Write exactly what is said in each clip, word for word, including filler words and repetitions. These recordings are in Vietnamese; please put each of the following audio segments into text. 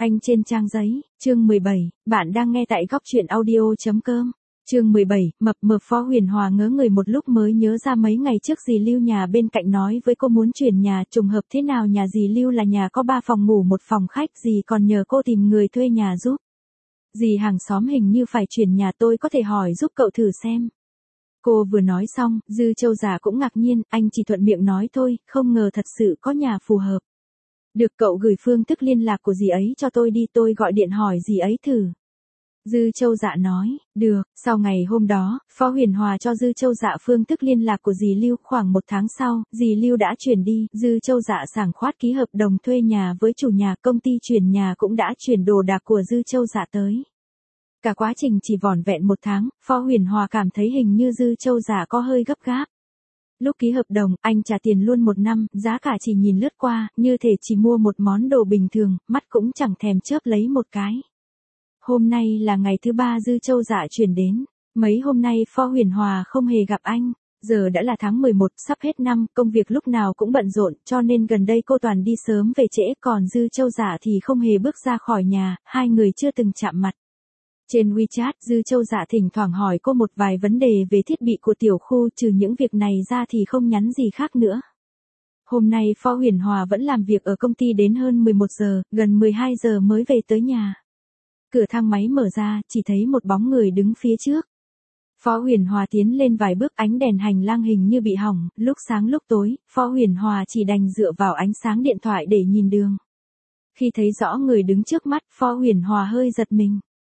Anh trên trang giấy, chương mười bảy, bạn đang nghe tại góc truyện audio.com. Chương mười bảy, mập mờ. Phó Huyền Hòa ngớ người một lúc mới nhớ ra mấy ngày trước dì Lưu nhà bên cạnh nói với cô muốn chuyển nhà, trùng hợp thế nào nhà dì Lưu là nhà có ba phòng ngủ một phòng khách, dì còn nhờ cô tìm người thuê nhà giúp. Dì hàng xóm hình như phải chuyển nhà, tôi có thể hỏi giúp cậu thử xem. Cô vừa nói xong, Dư Châu Giả cũng ngạc nhiên, anh chỉ thuận miệng nói thôi, không ngờ thật sự có nhà phù hợp. Được, cậu gửi phương thức liên lạc của dì ấy cho tôi đi, tôi gọi điện hỏi dì ấy thử. Dư Châu Dạ nói, được. Sau ngày hôm đó, Phó Huyền Hòa cho Dư Châu Dạ phương thức liên lạc của dì Lưu. Khoảng một tháng sau, dì Lưu đã chuyển đi, Dư Châu Dạ sảng khoát ký hợp đồng thuê nhà với chủ nhà, công ty chuyển nhà cũng đã chuyển đồ đạc của Dư Châu Dạ tới. Cả quá trình chỉ vỏn vẹn một tháng, Phó Huyền Hòa cảm thấy hình như Dư Châu Dạ có hơi gấp gáp. Lúc ký hợp đồng, anh trả tiền luôn một năm, giá cả chỉ nhìn lướt qua, như thể chỉ mua một món đồ bình thường, mắt cũng chẳng thèm chớp lấy một cái. Hôm nay là ngày thứ ba Dư Châu Dạ chuyển đến. Mấy hôm nay Phó Huyền Hòa không hề gặp anh. Giờ đã là tháng mười một, sắp hết năm, công việc lúc nào cũng bận rộn, cho nên gần đây cô toàn đi sớm về trễ, còn Dư Châu Dạ thì không hề bước ra khỏi nhà, hai người chưa từng chạm mặt. Trên WeChat, Dư Châu Dạ thỉnh thoảng hỏi cô một vài vấn đề về thiết bị của tiểu khu, trừ những việc này ra thì không nhắn gì khác nữa. Hôm nay Phó Huyền Hòa vẫn làm việc ở công ty đến hơn mười một giờ, gần mười hai giờ mới về tới nhà. Cửa thang máy mở ra, chỉ thấy một bóng người đứng phía trước. Phó Huyền Hòa tiến lên vài bước, ánh đèn hành lang hình như bị hỏng, lúc sáng lúc tối, Phó Huyền Hòa chỉ đành dựa vào ánh sáng điện thoại để nhìn đường. Khi thấy rõ người đứng trước mắt, Phó Huyền Hòa hơi giật mình.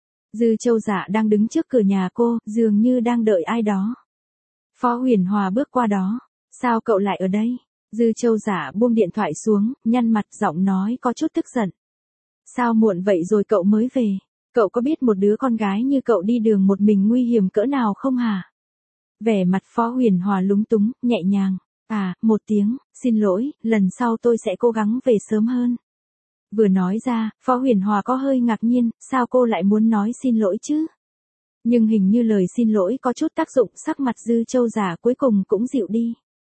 Dư Châu Dạ đang đứng trước cửa nhà cô, dường như đang đợi ai đó. Phó Huyền Hòa bước qua đó. Sao cậu lại ở đây? Dư Châu Dạ buông điện thoại xuống, nhăn mặt, giọng nói có chút tức giận. Sao muộn vậy rồi cậu mới về? Cậu có biết một đứa con gái như cậu đi đường một mình nguy hiểm cỡ nào không hả? Vẻ mặt Phó Huyền Hòa lúng túng, nhẹ nhàng. À, một tiếng, xin lỗi, lần sau tôi sẽ cố gắng về sớm hơn. Vừa nói ra, Phó Huyền Hòa có hơi ngạc nhiên, sao cô lại muốn nói xin lỗi chứ? Nhưng hình như lời xin lỗi có chút tác dụng, sắc mặt Dư Châu Giả cuối cùng cũng dịu đi.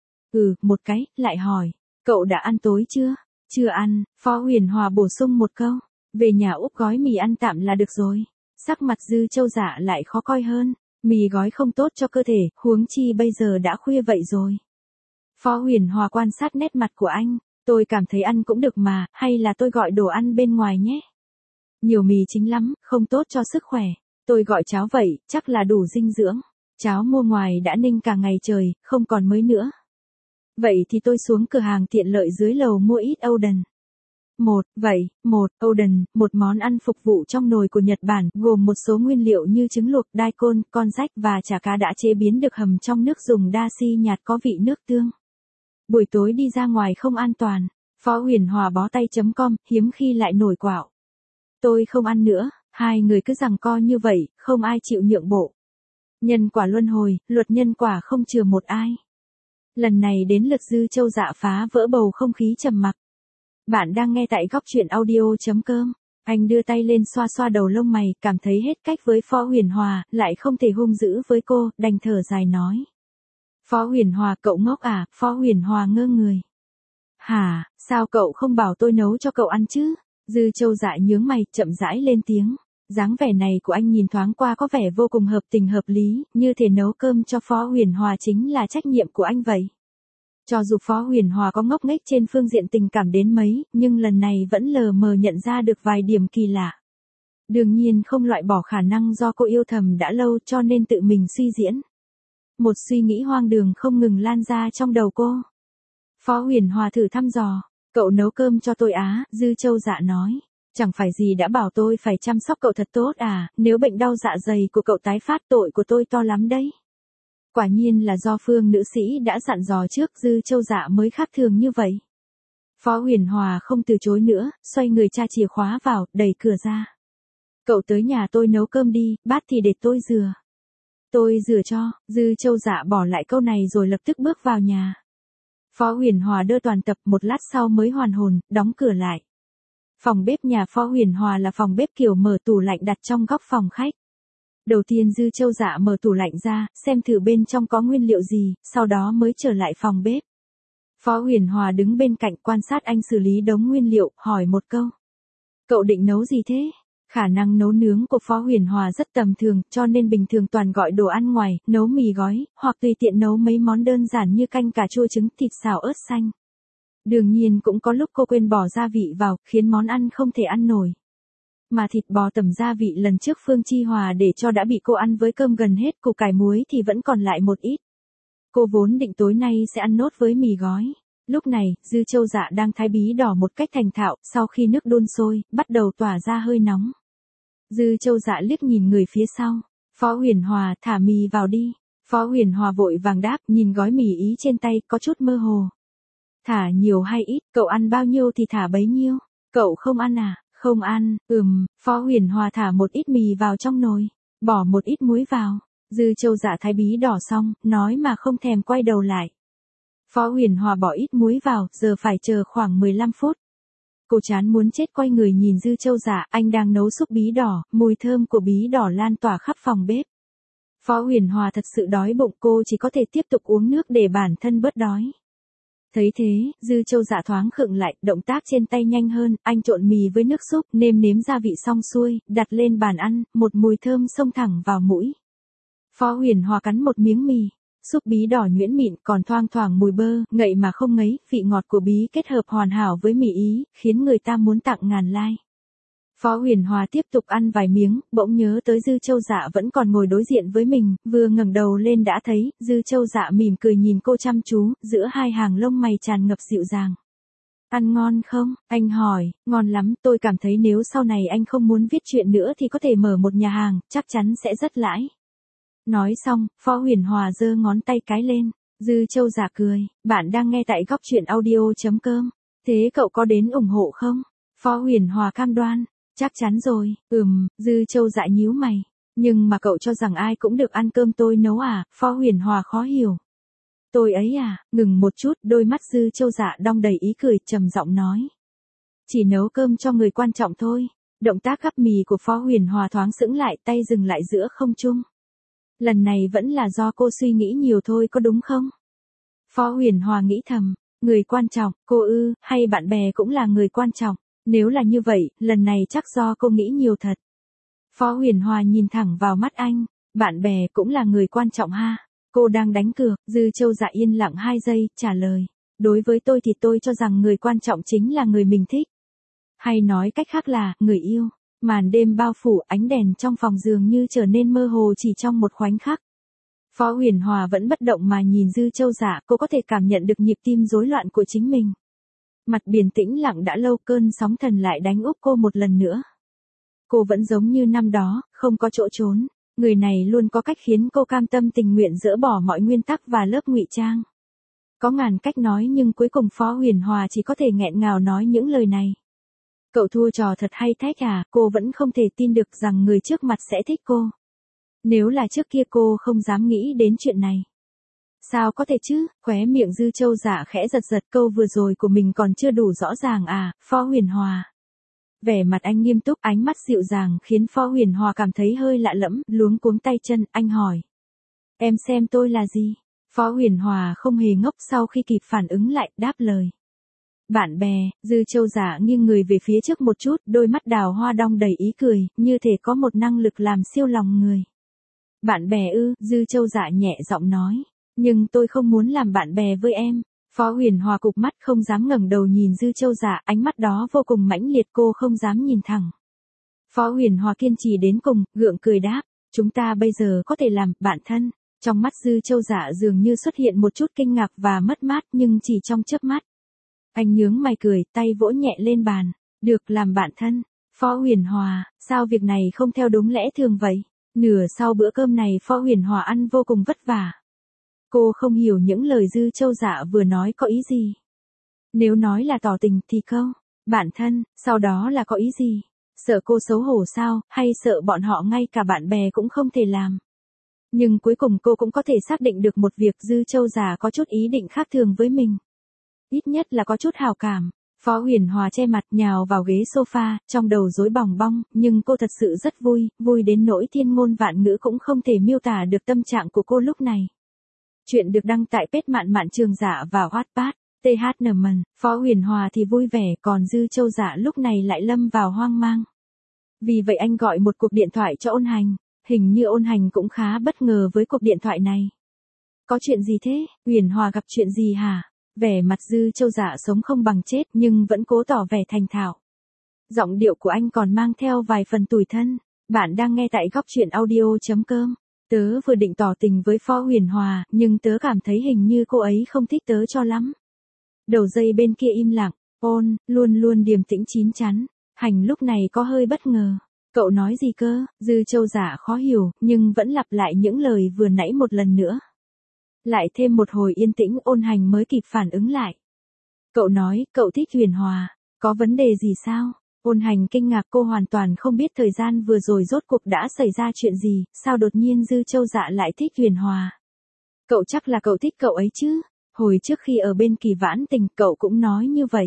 Ừ, một cái, lại hỏi, cậu đã ăn tối chưa? Chưa ăn, Phó Huyền Hòa bổ sung một câu, về nhà úp gói mì ăn tạm là được rồi. Sắc mặt Dư Châu Giả lại khó coi hơn, mì gói không tốt cho cơ thể, huống chi bây giờ đã khuya vậy rồi. Phó Huyền Hòa quan sát nét mặt của anh. Tôi cảm thấy ăn cũng được mà, hay là tôi gọi đồ ăn bên ngoài nhé? Nhiều mì chính lắm, không tốt cho sức khỏe. Tôi gọi cháo vậy, chắc là đủ dinh dưỡng. Cháo mua ngoài đã ninh cả ngày trời, không còn mới nữa. Vậy thì tôi xuống cửa hàng tiện lợi dưới lầu mua ít Oden. Một, vậy, một, Oden, một món ăn phục vụ trong nồi của Nhật Bản, gồm một số nguyên liệu như trứng luộc, daikon, con rách và chả cá đã chế biến được hầm trong nước dùng dashi nhạt có vị nước tương. Buổi tối đi ra ngoài không an toàn. Phó Huyền Hòa bó tay chấm com, hiếm khi lại nổi quạo. Tôi không ăn nữa, hai người cứ giằng co như vậy, không ai chịu nhượng bộ. Nhân quả luân hồi, luật nhân quả không chừa một ai. Lần này đến lượt Dư Châu Dạ phá vỡ bầu không khí trầm mặc. Bạn đang nghe tại góc truyện audio.com. Anh đưa tay lên xoa xoa đầu lông mày, cảm thấy hết cách với Phó Huyền Hòa, lại không thể hung dữ với cô, đành thở dài nói. Phó Huyền Hòa, cậu ngốc à? Phó Huyền Hòa ngơ người. Hả, sao cậu không bảo tôi nấu cho cậu ăn chứ? Dư Châu Dạ nhướng mày, chậm rãi lên tiếng. Dáng vẻ này của anh nhìn thoáng qua có vẻ vô cùng hợp tình hợp lý, như thể nấu cơm cho Phó Huyền Hòa chính là trách nhiệm của anh vậy. Cho dù Phó Huyền Hòa có ngốc nghếch trên phương diện tình cảm đến mấy, nhưng lần này vẫn lờ mờ nhận ra được vài điểm kỳ lạ. Đương nhiên không loại bỏ khả năng do cô yêu thầm đã lâu cho nên tự mình suy diễn. Một suy nghĩ hoang đường không ngừng lan ra trong đầu cô. Phó Huyền Hòa thử thăm dò, cậu nấu cơm cho tôi á? Dư Châu Dạ nói, chẳng phải gì đã bảo tôi phải chăm sóc cậu thật tốt à, nếu bệnh đau dạ dày của cậu tái phát tội của tôi to lắm đấy. Quả nhiên là do Phương nữ sĩ đã dặn dò trước, Dư Châu Dạ mới khác thường như vậy. Phó Huyền Hòa không từ chối nữa, xoay người tra chìa khóa vào, đẩy cửa ra. Cậu tới nhà tôi nấu cơm đi, bát thì để tôi rửa. Tôi rửa cho. Dư Châu Dạ bỏ lại câu này rồi lập tức bước vào nhà. Phó Huyền Hòa đơ toàn tập, một lát sau mới hoàn hồn, đóng cửa lại. Phòng bếp nhà Phó Huyền Hòa là phòng bếp kiểu mở tủ lạnh đặt trong góc phòng khách. Đầu tiên Dư Châu Dạ mở tủ lạnh ra, xem thử bên trong có nguyên liệu gì, sau đó mới trở lại phòng bếp. Phó Huyền Hòa đứng bên cạnh quan sát anh xử lý đống nguyên liệu, hỏi một câu. Cậu định nấu gì thế? Khả năng nấu nướng của Phó Huyền Hòa rất tầm thường, cho nên bình thường toàn gọi đồ ăn ngoài, nấu mì gói, hoặc tùy tiện nấu mấy món đơn giản như canh cà chua trứng, thịt xào ớt xanh. Đương nhiên cũng có lúc cô quên bỏ gia vị vào, khiến món ăn không thể ăn nổi. Mà thịt bò tẩm gia vị lần trước Phương Chi Hòa để cho đã bị cô ăn với cơm gần hết, củ cải muối thì vẫn còn lại một ít. Cô vốn định tối nay sẽ ăn nốt với mì gói. Lúc này, Dư Châu Dạ đang thái bí đỏ một cách thành thạo, sau khi nước đun sôi, bắt đầu tỏa ra hơi nóng. Dư Châu Dạ liếc nhìn người phía sau. Phó Huyền Hòa, thả mì vào đi. Phó Huyền Hòa vội vàng đáp, nhìn gói mì ý trên tay, có chút mơ hồ. Thả nhiều hay ít, cậu ăn bao nhiêu thì thả bấy nhiêu. Cậu không ăn à? Không ăn, ừm, Phó Huyền Hòa thả một ít mì vào trong nồi, bỏ một ít muối vào. Dư Châu Dạ thái bí đỏ xong, nói mà không thèm quay đầu lại. Phó Huyền Hòa bỏ ít muối vào, giờ phải chờ khoảng mười lăm phút. Cô chán muốn chết quay người nhìn Dư Châu Dạ, anh đang nấu súp bí đỏ, mùi thơm của bí đỏ lan tỏa khắp phòng bếp. Phó Huyền Hòa thật sự đói bụng, cô chỉ có thể tiếp tục uống nước để bản thân bớt đói. Thấy thế, Dư Châu Dạ thoáng khựng lại, động tác trên tay nhanh hơn, anh trộn mì với nước súp, nêm nếm gia vị xong xuôi, đặt lên bàn ăn, một mùi thơm xông thẳng vào mũi. Phó Huyền Hòa cắn một miếng mì, súp bí đỏ nhuyễn mịn còn thoang thoảng mùi bơ, ngậy mà không ngấy, vị ngọt của bí kết hợp hoàn hảo với mì ý, khiến người ta muốn tặng ngàn like. Phó Huyền Hòa tiếp tục ăn vài miếng, bỗng nhớ tới Dư Châu Dạ vẫn còn ngồi đối diện với mình, vừa ngẩng đầu lên đã thấy, Dư Châu Dạ mỉm cười nhìn cô chăm chú, giữa hai hàng lông mày tràn ngập dịu dàng. Ăn ngon không? Anh hỏi, ngon lắm, tôi cảm thấy nếu sau này anh không muốn viết truyện nữa thì có thể mở một nhà hàng, chắc chắn sẽ rất lãi. Nói xong, Phó Huyền Hòa giơ ngón tay cái lên, Dư Châu Dạ cười, bạn đang nghe tại góc truyện audio.com, thế cậu có đến ủng hộ không? Phó Huyền Hòa cam đoan. Chắc chắn rồi, ừm, Dư Châu Dạ nhíu mày. Nhưng mà cậu cho rằng ai cũng được ăn cơm tôi nấu à? Phó Huyền Hòa khó hiểu. Tôi ấy à? Ngừng một chút, đôi mắt Dư Châu Dạ đong đầy ý cười, trầm giọng nói. Chỉ nấu cơm cho người quan trọng thôi. Động tác gắp mì của Phó Huyền Hòa thoáng sững lại, tay dừng lại giữa không trung. Lần này vẫn là do cô suy nghĩ nhiều thôi có đúng không? Phó Huyền Hòa nghĩ thầm, người quan trọng, cô ư, hay bạn bè cũng là người quan trọng. Nếu là như vậy, lần này chắc do cô nghĩ nhiều thật. Phó Huyền Hòa nhìn thẳng vào mắt anh, bạn bè cũng là người quan trọng ha. Cô đang đánh cược, Dư Châu Dạ yên lặng hai giây, trả lời. Đối với tôi thì tôi cho rằng người quan trọng chính là người mình thích. Hay nói cách khác là, người yêu. Màn đêm bao phủ, ánh đèn trong phòng dường như trở nên mơ hồ chỉ trong một khoảnh khắc. Phó Huyền Hòa vẫn bất động mà nhìn Dư Châu Dạ, cô có thể cảm nhận được nhịp tim rối loạn của chính mình. Mặt biển tĩnh lặng đã lâu, cơn sóng thần lại đánh úp cô một lần nữa. Cô vẫn giống như năm đó, không có chỗ trốn. Người này luôn có cách khiến cô cam tâm tình nguyện dỡ bỏ mọi nguyên tắc và lớp ngụy trang. Có ngàn cách nói nhưng cuối cùng Phó Huyền Hòa chỉ có thể nghẹn ngào nói những lời này. Cậu thua trò thật hay thách à? Cô vẫn không thể tin được rằng người trước mặt sẽ thích cô. Nếu là trước kia cô không dám nghĩ đến chuyện này. Sao có thể chứ? Khóe miệng Dư Châu Dạ khẽ giật giật, câu vừa rồi của mình còn chưa đủ rõ ràng à, Phó Huyền Hòa. Vẻ mặt anh nghiêm túc, ánh mắt dịu dàng khiến Phó Huyền Hòa cảm thấy hơi lạ lẫm, luống cuống tay chân, anh hỏi. Em xem tôi là gì? Phó Huyền Hòa không hề ngốc, sau khi kịp phản ứng lại, đáp lời. Bạn bè. Dư Châu Dạ nghiêng người về phía trước một chút, đôi mắt đào hoa đong đầy ý cười, như thể có một năng lực làm siêu lòng người. Bạn bè ư? Dư Châu Dạ nhẹ giọng nói. Nhưng tôi không muốn làm bạn bè với em. Phó Huyền Hòa cụp mắt không dám ngẩng đầu nhìn Dư Châu Dạ, ánh mắt đó vô cùng mãnh liệt, cô không dám nhìn thẳng. Phó Huyền Hòa kiên trì đến cùng, gượng cười đáp, chúng ta bây giờ có thể làm bạn thân. Trong mắt Dư Châu Dạ dường như xuất hiện một chút kinh ngạc và mất mát, nhưng chỉ trong chớp mắt. Anh nhướng mày cười, tay vỗ nhẹ lên bàn, được làm bạn thân. Phó Huyền Hòa, sao việc này không theo đúng lẽ thường vậy? Nửa sau bữa cơm này Phó Huyền Hòa ăn vô cùng vất vả. Cô không hiểu những lời Dư Châu Dạ vừa nói có ý gì. Nếu nói là tỏ tình thì câu, bạn thân, sau đó là có ý gì? Sợ cô xấu hổ sao, hay sợ bọn họ ngay cả bạn bè cũng không thể làm? Nhưng cuối cùng cô cũng có thể xác định được một việc, Dư Châu Dạ có chút ý định khác thường với mình. Ít nhất là có chút hào cảm. Phó Huyền Hòa che mặt nhào vào ghế sofa, trong đầu rối bòng bong, nhưng cô thật sự rất vui, vui đến nỗi thiên ngôn vạn ngữ cũng không thể miêu tả được tâm trạng của cô lúc này. Chuyện được đăng tại page Mạn Mạn Trường Giả và Wattpad. tê hát en em, Phó Huyền Hòa thì vui vẻ, còn Dư Châu Dạ lúc này lại lâm vào hoang mang. Vì vậy anh gọi một cuộc điện thoại cho Ôn Hành, hình như Ôn Hành cũng khá bất ngờ với cuộc điện thoại này. Có chuyện gì thế, Huyền Hòa gặp chuyện gì hả? Vẻ mặt Dư Châu Dạ sống không bằng chết nhưng vẫn cố tỏ vẻ thành thạo. Giọng điệu của anh còn mang theo vài phần tủi thân. Bạn đang nghe tại góc truyện audio chấm com. Tớ vừa định tỏ tình với Phó Huyền Hòa, nhưng tớ cảm thấy hình như cô ấy không thích tớ cho lắm. Đầu dây bên kia im lặng, Ôn, luôn luôn điềm tĩnh chín chắn. Hành lúc này có hơi bất ngờ. Cậu nói gì cơ? Dư Châu Dạ khó hiểu, nhưng vẫn lặp lại những lời vừa nãy một lần nữa. Lại thêm một hồi yên tĩnh, Ôn Hành mới kịp phản ứng lại. Cậu nói, cậu thích Huyền Hòa, có vấn đề gì sao? Ôn Hành kinh ngạc, cô hoàn toàn không biết thời gian vừa rồi rốt cuộc đã xảy ra chuyện gì, sao đột nhiên Dư Châu Dạ lại thích Huyền Hòa. Cậu chắc là cậu thích cậu ấy chứ, hồi trước khi ở bên Kỳ Vãn Tình cậu cũng nói như vậy.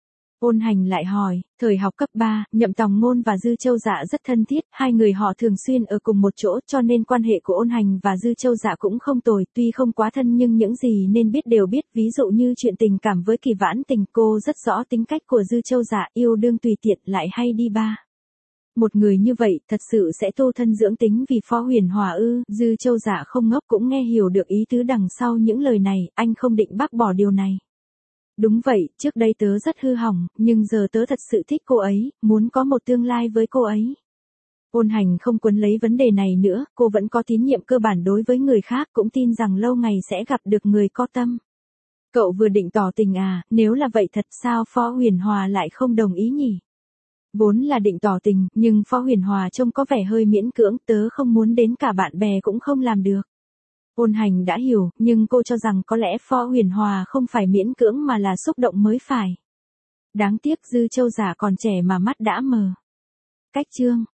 Ôn Hành lại hỏi, thời học cấp ba, Nhậm Tòng Ngôn và Dư Châu Dạ rất thân thiết, hai người họ thường xuyên ở cùng một chỗ cho nên quan hệ của Ôn Hành và Dư Châu Dạ cũng không tồi, tuy không quá thân nhưng những gì nên biết đều biết, ví dụ như chuyện tình cảm với Kỳ Vãn Tình, cô rất rõ tính cách của Dư Châu Dạ, yêu đương tùy tiện lại hay đi ba. Một người như vậy thật sự sẽ tu thân dưỡng tính vì Phó Huyền Hòa ư? Dư Châu Dạ không ngốc cũng nghe hiểu được ý tứ đằng sau những lời này, anh không định bác bỏ điều này. Đúng vậy, trước đây tớ rất hư hỏng, nhưng giờ tớ thật sự thích cô ấy, muốn có một tương lai với cô ấy. Ôn Hành không quấn lấy vấn đề này nữa, cô vẫn có tín nhiệm cơ bản đối với người khác, cũng tin rằng lâu ngày sẽ gặp được người có tâm. Cậu vừa định tỏ tình à, nếu là vậy thật sao Phó Huyền Hòa lại không đồng ý nhỉ? Vốn là định tỏ tình, nhưng Phó Huyền Hòa trông có vẻ hơi miễn cưỡng, tớ không muốn đến cả bạn bè cũng không làm được. Ôn Hành đã hiểu, nhưng cô cho rằng có lẽ Phó Huyền Hòa không phải miễn cưỡng mà là xúc động mới phải. Đáng tiếc Dư Châu Dạ còn trẻ mà mắt đã mờ. Cách chương